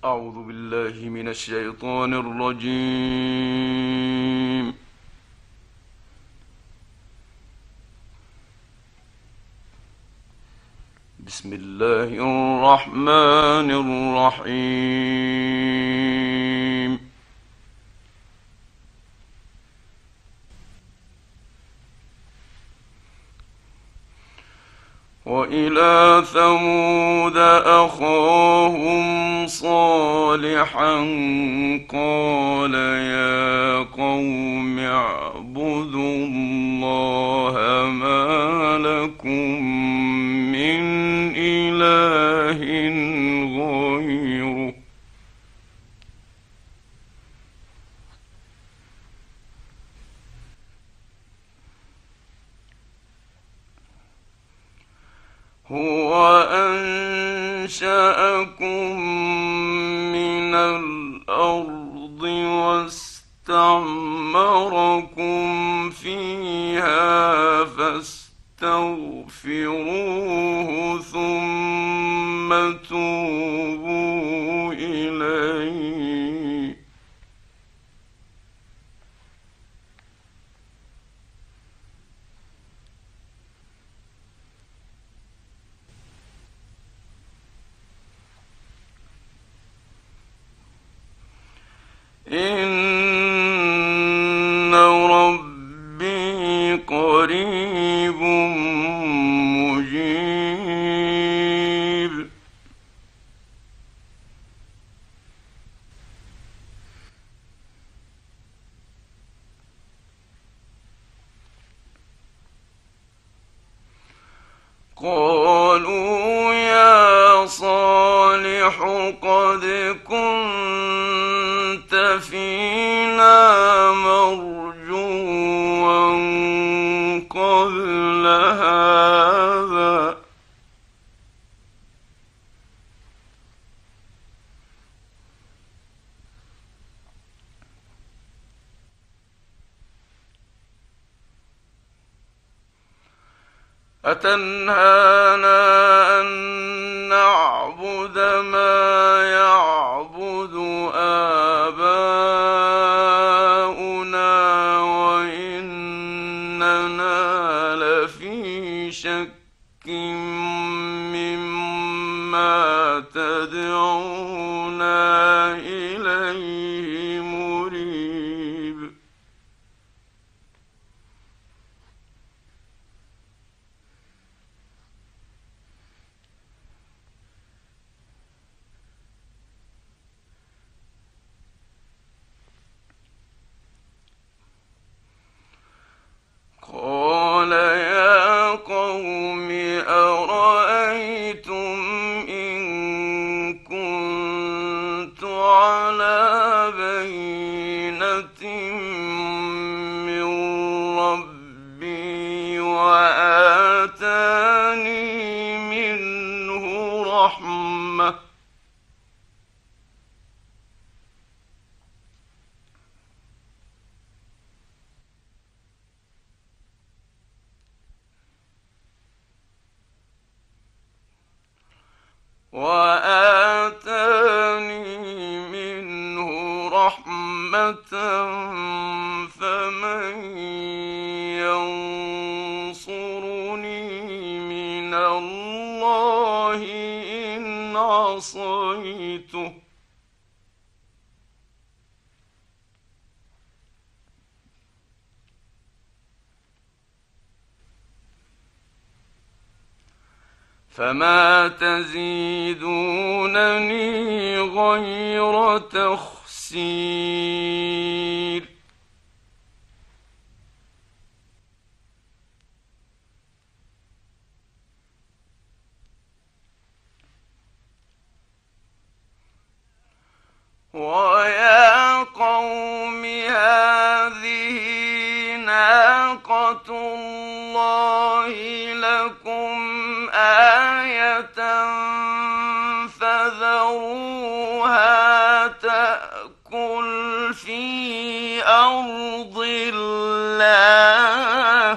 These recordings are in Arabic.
أعوذ بالله من الشيطان الرجيم. بسم الله الرحمن الرحيم. وإلى ثمود أخاهم صالحا قال يا قوم اعبدوا الله ما لكم من إله غيره هو أنشأكم من الأرض واستعمركم فيها فاستغفروه ثم توبوا إليه إن ربي قريب مجيب قالوا يا صالح قد كنت فينا مرجوا قبل هذا أتنهانا أن نعبد ما يعبد آباؤنا وإننا لفي شك مما تدعونا إليه مريب قال يا قوم أرأيتم إن كنت على بينة من ربي وآتاني منه رحمة فمن ينصرني من الله إن عصيته فما تزيدونني غير تخسير ويا قوم هذه ناقة الله لكم آية فذروها تأكل في أرض الله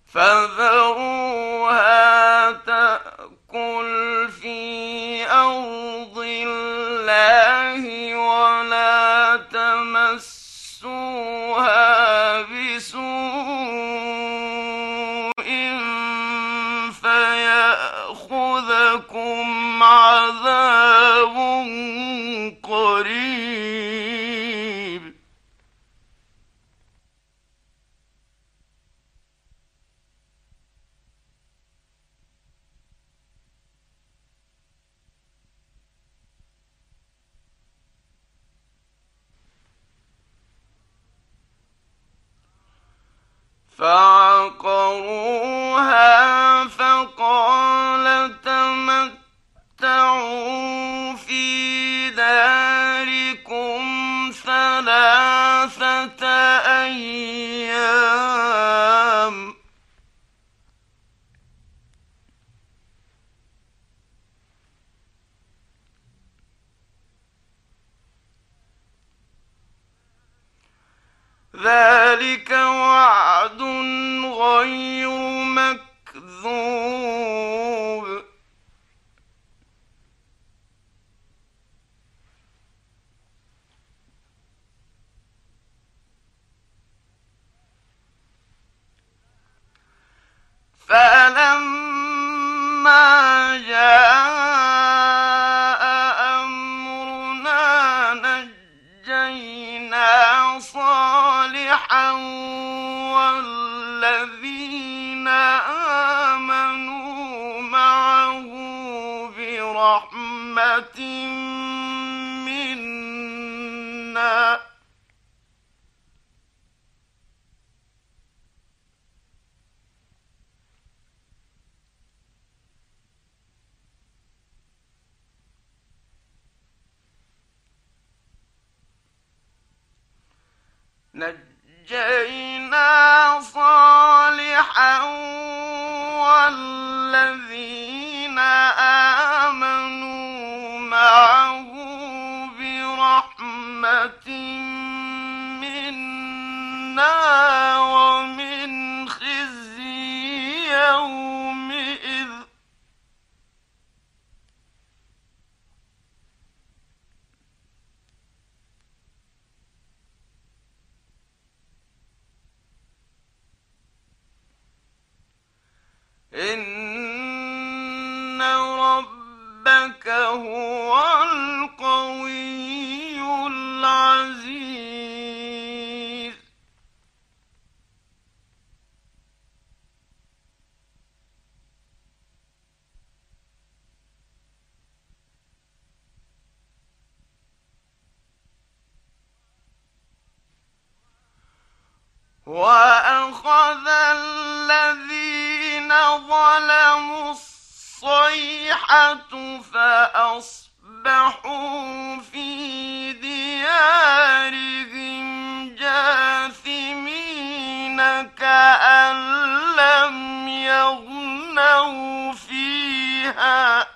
فذروها تأكل في أرض الله ولا تمسوها بسوء فيأخذكم عذاب قريب. فعقروها فقال تمتعوا في داركم 3 أيام ذلك وعد غير مكذوب. فلما جاء أمرنا نجينا صالحا والذين آمنوا معه برحمة منا نجينا صالحا والذين آمنوا معه برحمة منا ومن خزي يومئذ. إن ربك هو القوي العزيز. وأخذ الذين ظلموا الصيحة فأصبحوا في ديارهم جاثمين كأن لم يغنوا فيها.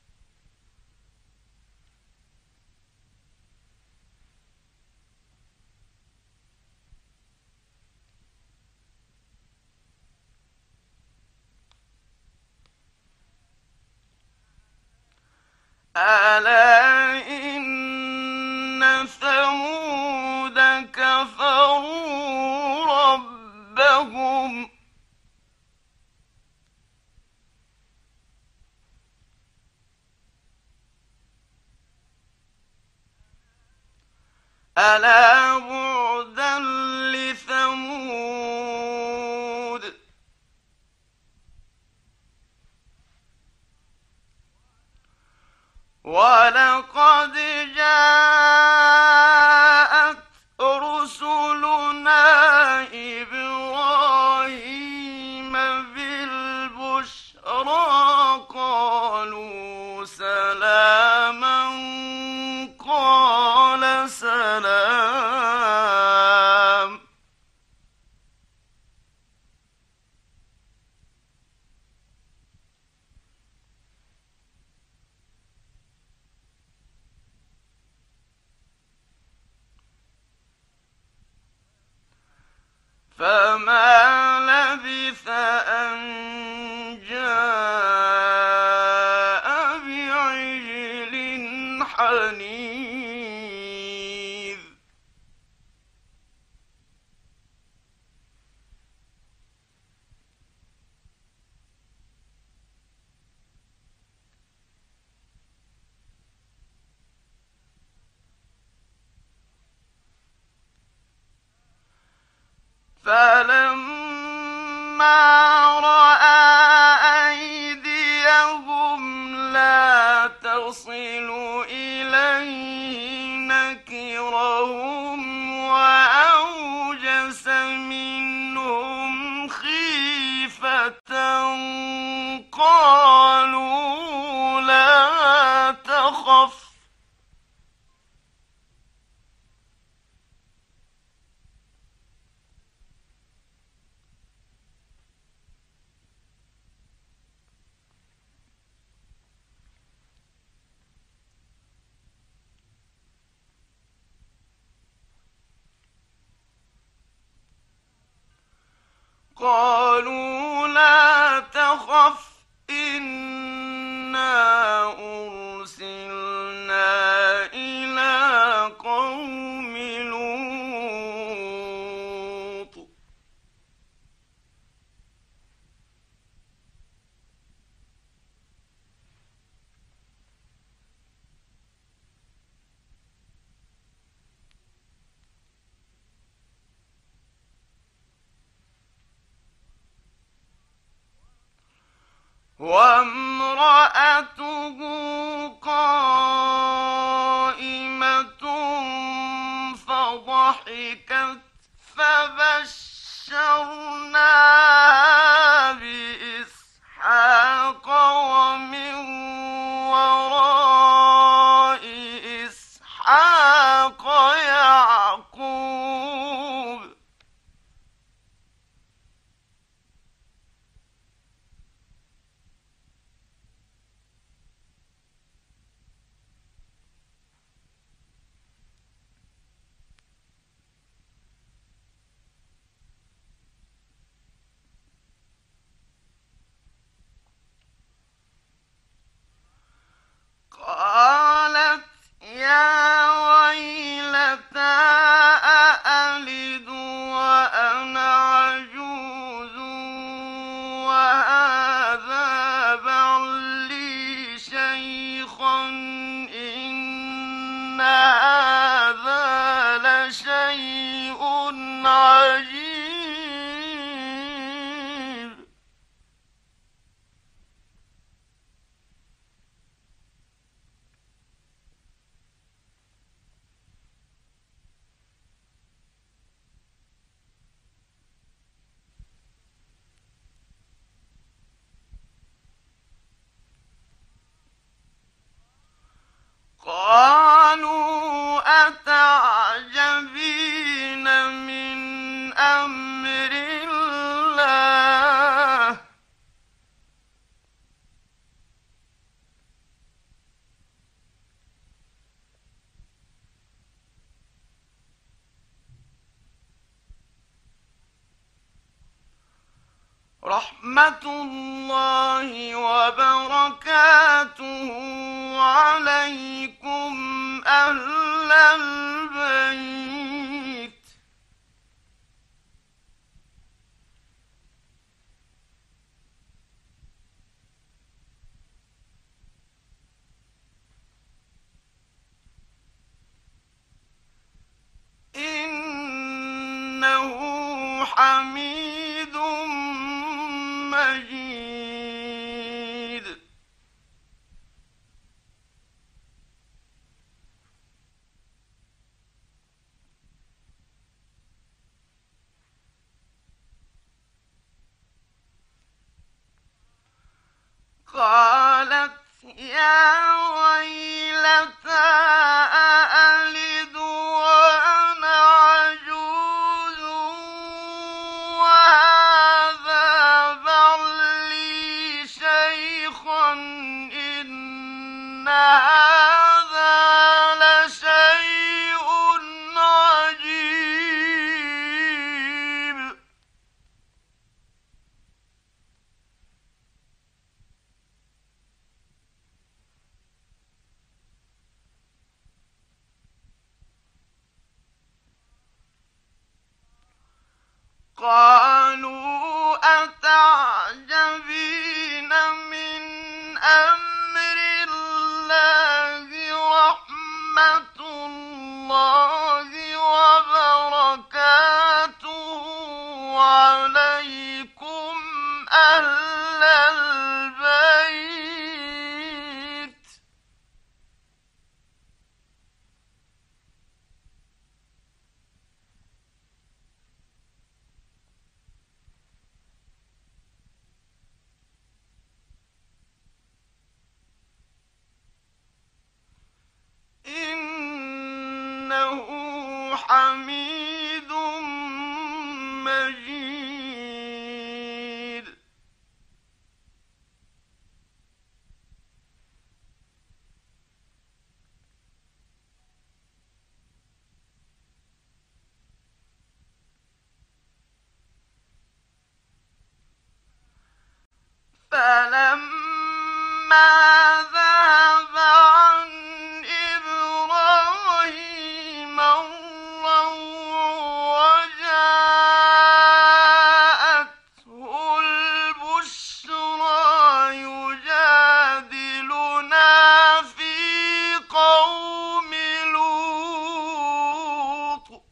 ألا إن ثمود كفروا ربهم ألا بعدا لثمود. ولقد جاءت رسلنا إبراهيم بالبشرى قالوا سلاما قال سلام نكرهم وأوجس منهم خيفة قالوا لا تخف قالوا لا تخف إنا أرسلنا إلى قوم لوط وامرأته قائمة فضحكت فبشرناها بإسحاق ومن وراء إسحاق يعقوب قالت يا ويلتى أألد وأنا عجوز وهذا بعلي شيخا إن هذا لشيء عجيب قالوا أتعجبين من أمر الله رحمة الله وبركاته عليكم أهل البيت إنه حميد مجيد قالت يا ويلتى أألد وأنا عجوز وهذا بعلي شيخا إن هذا لشيء عجيب قالوا أتعجبين من أمر الله رحمة الله وبركاته عليكم أهل البيت حميد مجيد. فلما ذهب عن إبراهيم الروع وجاءته البشرى يجادلنا في قوم لوط.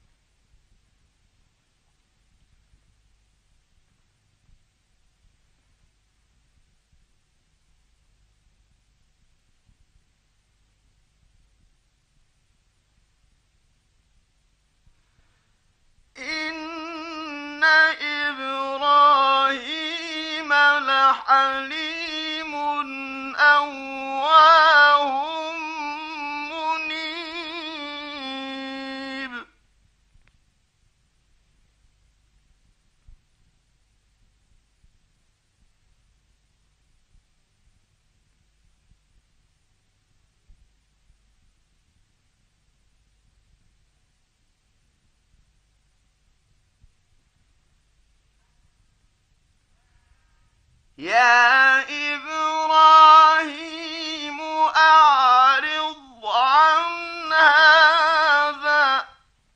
إن إبراهيم لحليم أواه منيب. يا إبراهيم أعرض عن هذا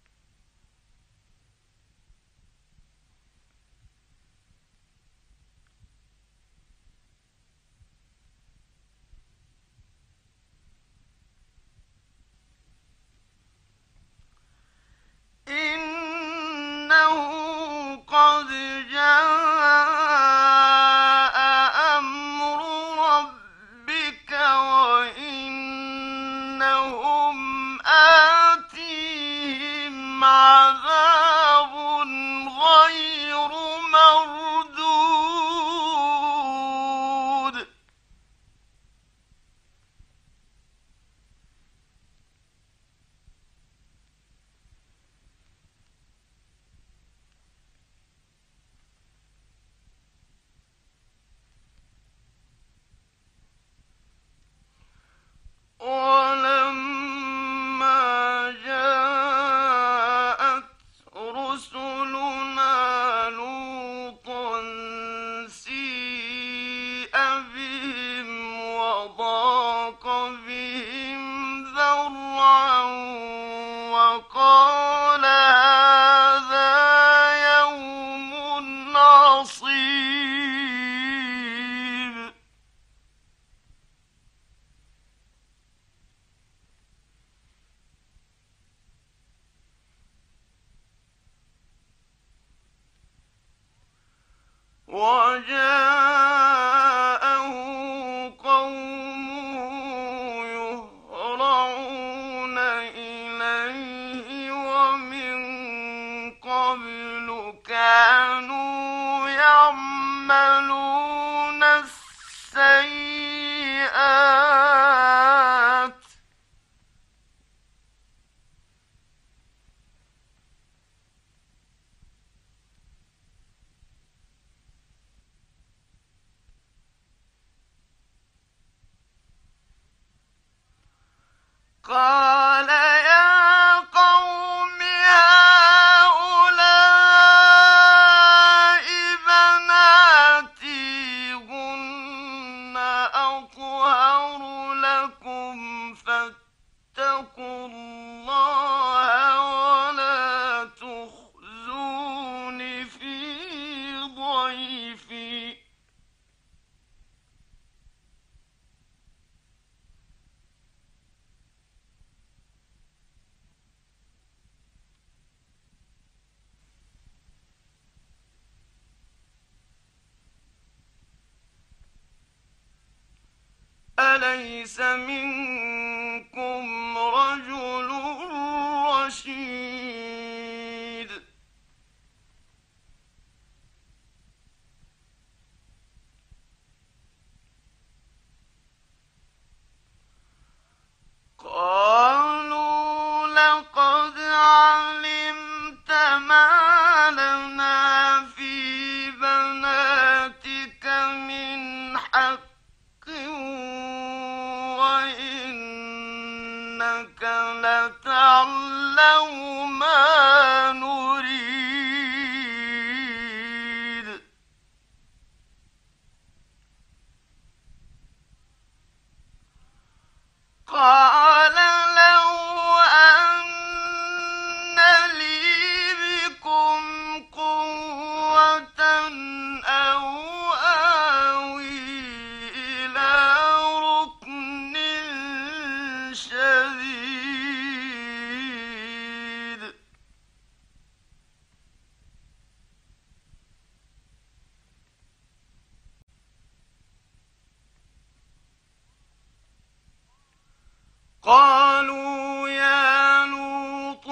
إنه قد جاء أمر ربك وإنهم آتيهم عذاب غير مردود. ولما جاءت رسلنا لوطا سيء بهم وضاق بهم ذرعا وقال هذا يوم عصيب. وجاءه قومه يهرعون إليه ومن قبل كانوا يعملون السيئات. قال يا قوم هؤلاء بناتي هن أطهر لكم فاتقوا الله ولا تخزون في ضيفي. أليس منكم رجل رشيد. قالوا قد علمت ما لنا في بناتك من حق وإنك لتعلم ما نريد. قال لو أن لي بكم قوة أو آوي إلى ركن شديد. قالوا يا لوط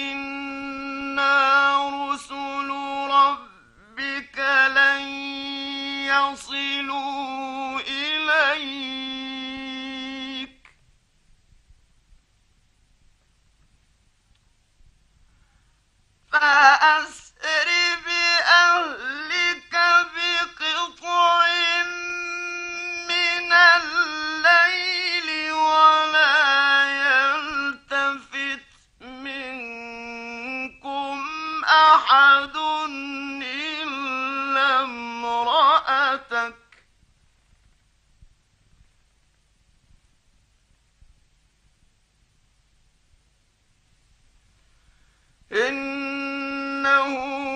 إنا رسل ربك لن يصلوا إليك فأسر بأهلك بقطع من الليل ولا يلتفت منكم أحد إلا امرأتك إنه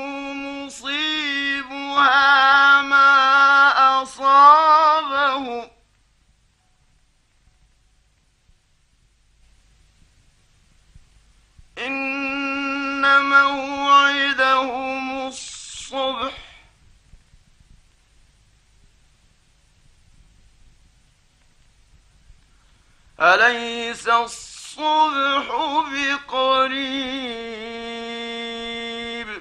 مصيبها ما أصابهم إن موعدهم الصبح أليس الصبح بقريب.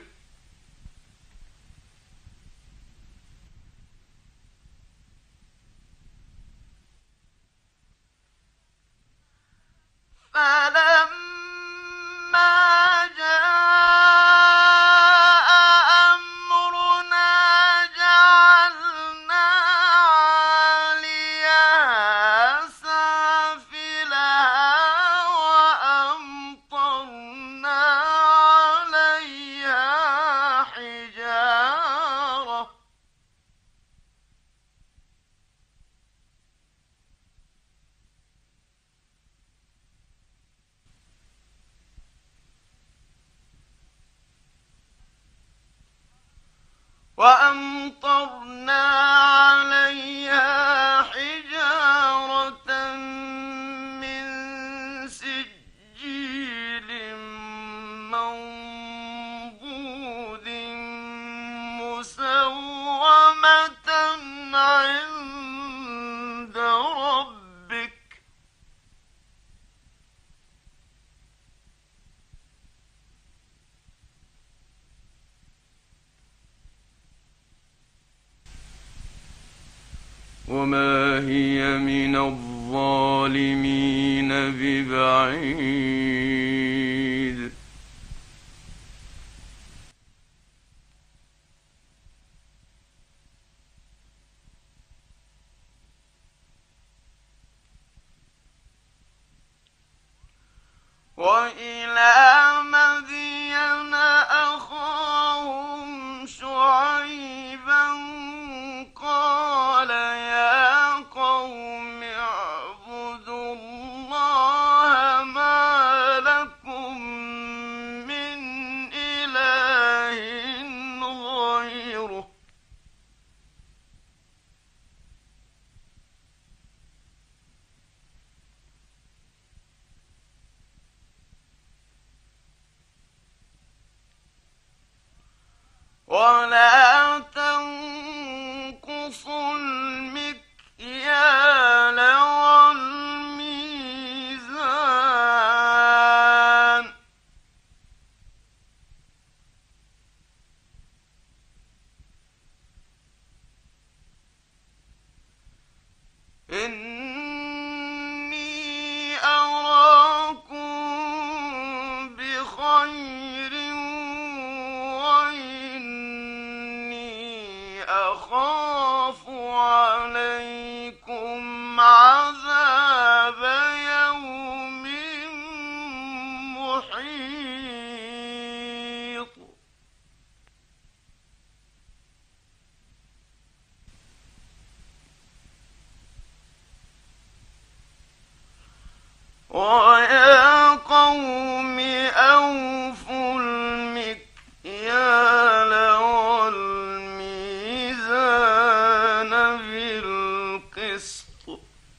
فلما جاء أمرنا جعلنا عاليها سافلها وأمطرنا عليها حجارة وأمطرنا عليها حجارة من سجيل منضود مسومة عند ربك وما هي من الظالمين ببعيد. وإلى مدين أخاهم شعيبا قال يا قوم اعبدوا الله ما لكم من إله غيره ولا تنقصوا المكيال والميزان إني أراكم خير وإني أخاف عليكم عذاب يوم محيط. ويا قوم أوفوا المكيال والميزان بالقسط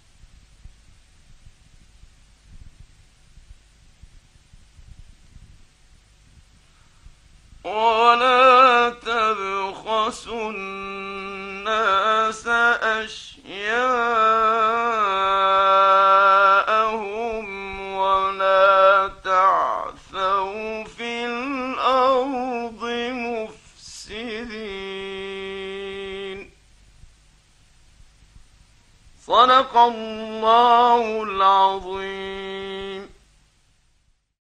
ولا تبخسوا الناس أشياءهم ولا تعثوا في الأرض مفسدين. صدق الله العظيم.